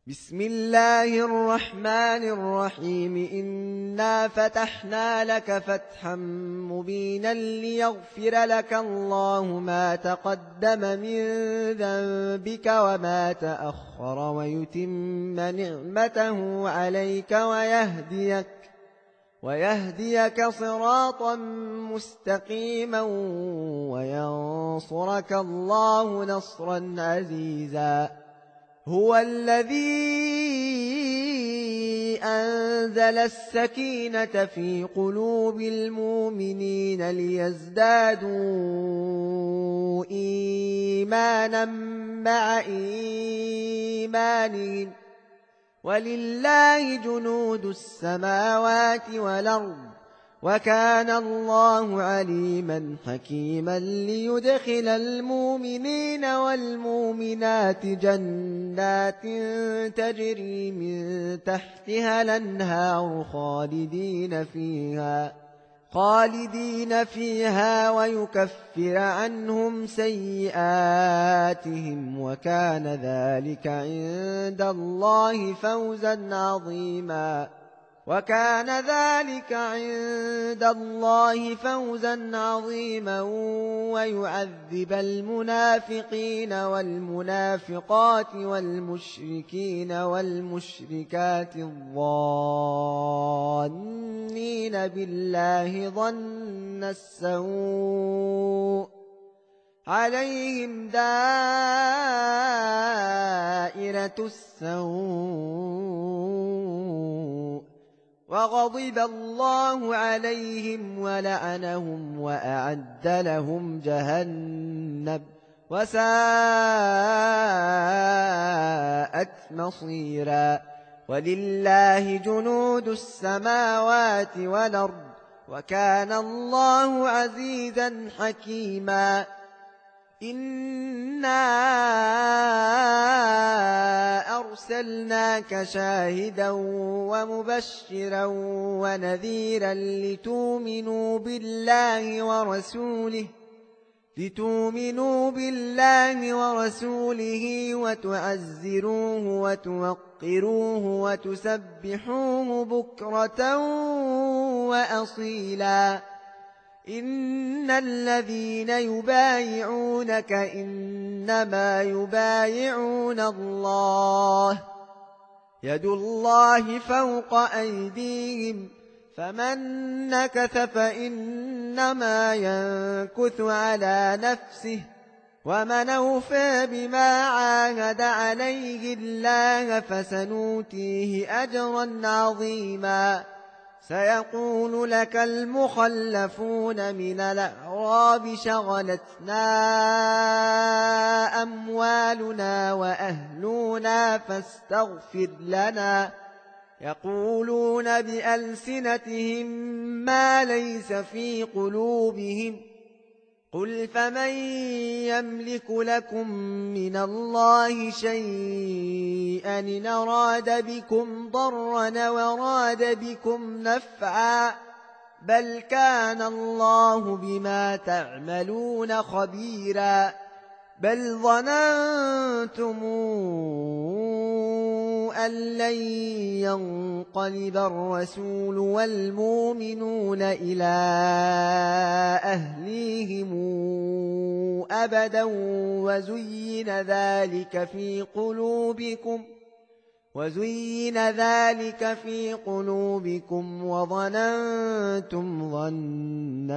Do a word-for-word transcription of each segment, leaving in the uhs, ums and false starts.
بسم الله الرحمن الرحيم إنا فتحنا لك فتحا مبينا ليغفر لك الله ما تقدم من ذنبك وما تأخر ويتم نعمته عليك ويهديك ويهديك صراطا مستقيما وينصرك الله نصرا عزيزا. هو الذي أنزل السكينة في قلوب المؤمنين ليزدادوا إيمانا مع إيمانهم ولله جنود السماوات والأرض وكان الله عليما حكيما. ليدخل المؤمنين والمؤمنات جنات تجري من تحتها الأنهار خالدين فيها خالدين فيها ويكفر عنهم سيئاتهم وكان ذلك عند الله فوزا عظيما وكان ذلك عند الله فوزا عظيما. ويعذب المنافقين والمنافقات والمشركين والمشركات الظانين بالله ظن السوء عليهم دائرة السوء وغضب الله عليهم ولعنهم وأعد لهم جهنم وساءت مصيرا. ولله جنود السماوات والأرض وكان الله عزيزا حكيما. إنا أرسلناك شاهدا ومبشرا ونذيرا لتؤمنوا بالله ورسوله لتؤمنوا بالله ورسوله وتعزروه وتوقروه وتسبحوه بكرة وأصيلا. إن الذين يبايعونك إنما يبايعون الله يد الله فوق أيديهم فمن نكث فإنما ينكث على نفسه ومن أوفى بما عاهد عليه الله فسنؤتيه أجرا عظيما. سيقول لك المخلفون من الأعراب شغلتنا أموالنا وأهلنا فاستغفر لنا يقولون بألسنتهم ما ليس في قلوبهم قل فمن يملك لكم من الله شيئا إن أراد بكم ضرا وأراد بكم نفعا بل كان الله بما تعملون خبيرا. بل ظننتم أن لن ينقلب الرسول والمؤمنون إلى أهليهم أبدا وزين ذلك في قلوبكم وزين ذلك في قلوبكم وظننتم ظن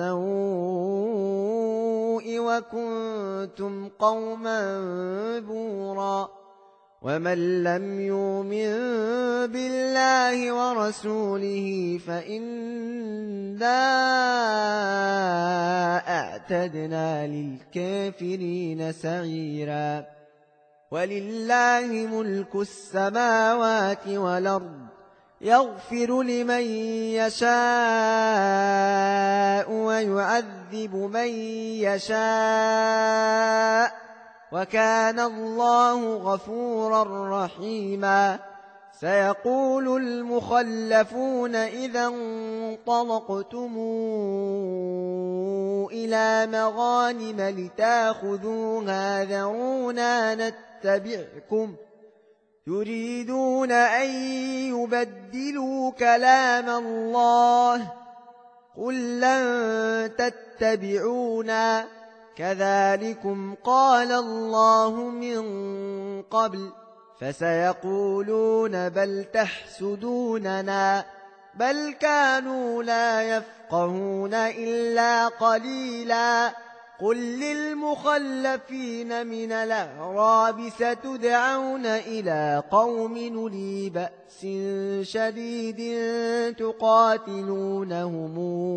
السوء وكنتم قوما بورا. ومن لم يؤمن بالله ورسوله فإنا أعتدنا للكافرين سعيرا. ولله ملك السماوات والأرض يغفر لمن يشاء ويعذب من يشاء وكان الله غفورا رحيما. سيقول المخلفون إذا انطلقتم إلى مغانم لتاخذوها ذرونا نتبعكم يريدون أن يبدلوا كلام الله قل لن تتبعونا كذلكم قال الله من قبل فسيقولون بل تحسدوننا بل كانوا لا يفقهون إلا قليلا قل للمخلفين من الأعراب ستدعون إلى قوم أولي بأس شديد تقاتلونهم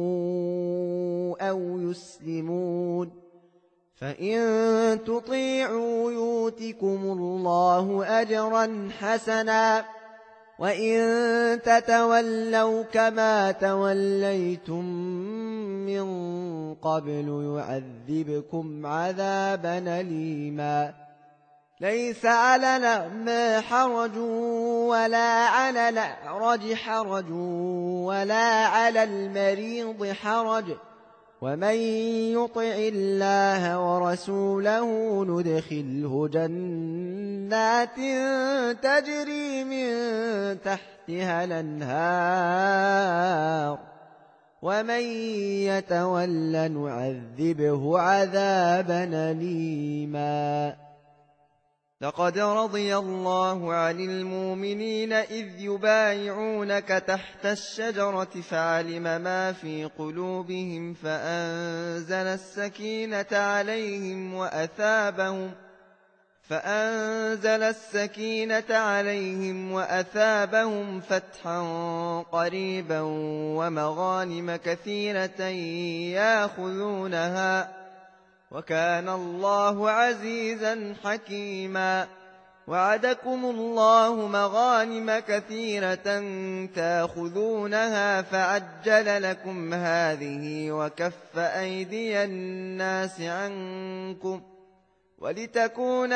أو يسلمون فإن تطيعوا يؤتكم الله أجرا حسنا وإن تتولوا كما توليتم من قبل يعذبكم عذابا أليما ليس على الأعمى حرج ولا على الأعرج حرج ولا على المريض حرج ومن يطع الله ورسوله ندخله جنات تجري من تحتها الأنهار ومن يتول نعذبه عذابا أليما لقد رضي الله عن المؤمنين إذ يبايعونك تحت الشجرة فعلم ما في قلوبهم فأنزل السكينة عليهم وأثابهم فأنزل السكينة عليهم وأثابهم فتحا قريبا ومغانم كثيرة يأخذونها وكان الله عزيزا حكيما وعدكم الله مغانم كثيرة تأخذونها فعجل لكم هذه وكف أيدي الناس عنكم ولتكون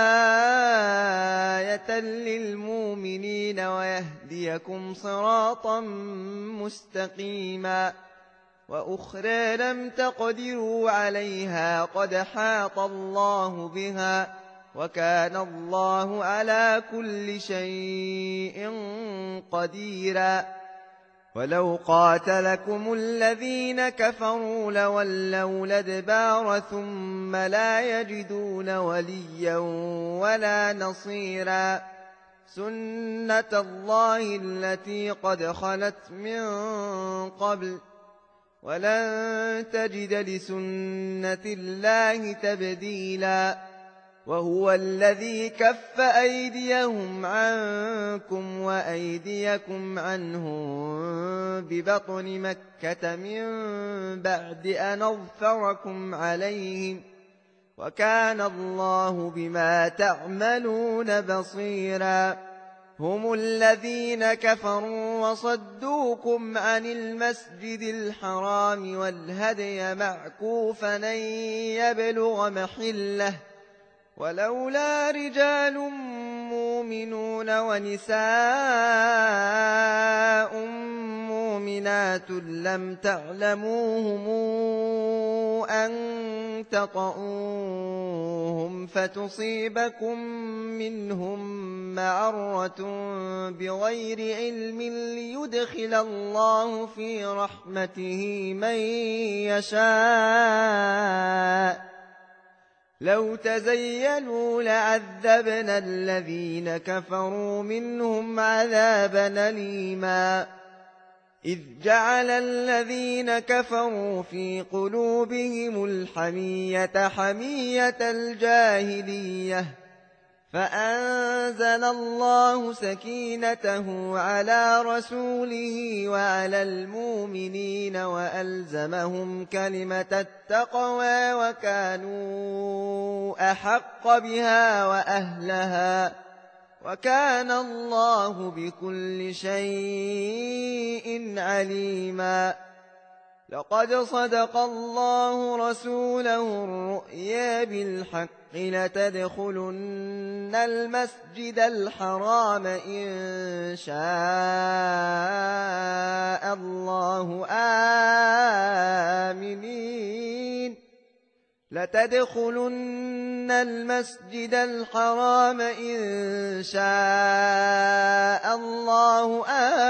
آية للمؤمنين ويهديكم صراطا مستقيما وأخرى لم تقدروا عليها قد حاط الله بها وكان الله على كل شيء قديرا ولو قاتلكم الذين كفروا لولوا الأدبار ثم لا يجدون وليا ولا نصيرا سنة الله التي قد خلت من قبل ولن تجد لسنة الله تبديلا وهو الذي كف أيديهم عنكم وأيديكم عنهم ببطن مكة من بعد أن أظفركم عليهم وكان الله بما تعملون بصيرا هم الذين كفروا وصدوكم عن المسجد الحرام والهدي معكوفا أن يبلغ محله ولولا رجال مؤمنون ونساء مؤمنات لم تعلموهم أن تطؤوهم فتصيبكم منهم معرة بغير علم ليدخل الله في رحمته من يشاء لو تزينوا لعذبنا الذين كفروا منهم عذابا أليما إذ جعل الذين كفروا في قلوبهم الحمية حمية الجاهلية فأنزل الله سكينته على رسوله وعلى المؤمنين وألزمهم كلمة التقوى وكانوا أحق بها وأهلها وكان الله بكل شيء عليما لقد صدق الله رسوله الرؤيا بالحق لتدخلن المسجد الحرام إن شاء الله آمنين لتدخلن المسجد الحرام إن شاء الله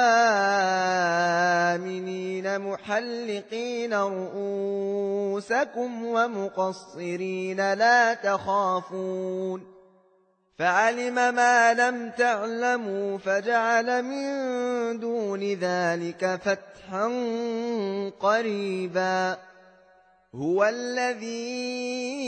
آمنين محلقين رؤوسكم ومقصرين لا تخافون فعلم ما لم تعلموا فجعل من دون ذلك فتحا قريبا هو الذي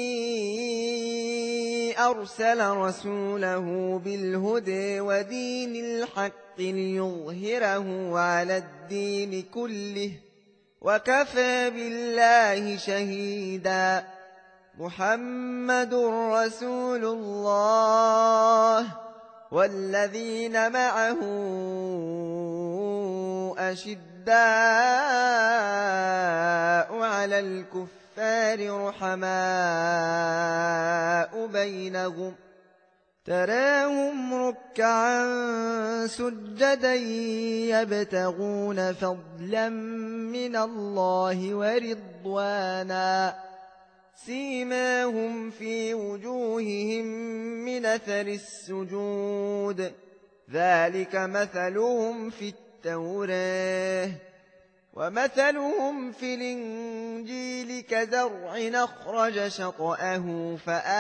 أرسل رسوله بالهدى ودين الحق ليظهره على الدين كله وكفى بالله شهيدا محمد رسول الله والذين معه أشداء على الكفار رحماء بينهم تراهم ركعا سجدا يبتغون فضلا من الله ورضوانا سيماهم في وجوههم من أثر السجود ذلك مثلهم في التوراة ومثلهم في الإنجيل كزرع أخرج شطأه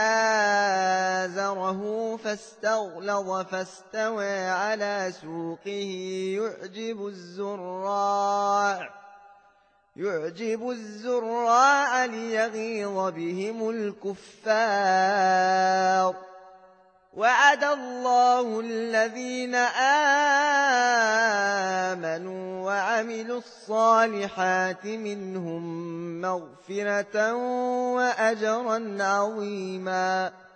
فآزره فاستغلظ فاستوى على سوقه يعجب الزراع يعجب الزراع ليغيظ بهم الكفار وعد الله الذين آمنوا وعملوا الصالحات منهم مغفرة وأجرا عظيما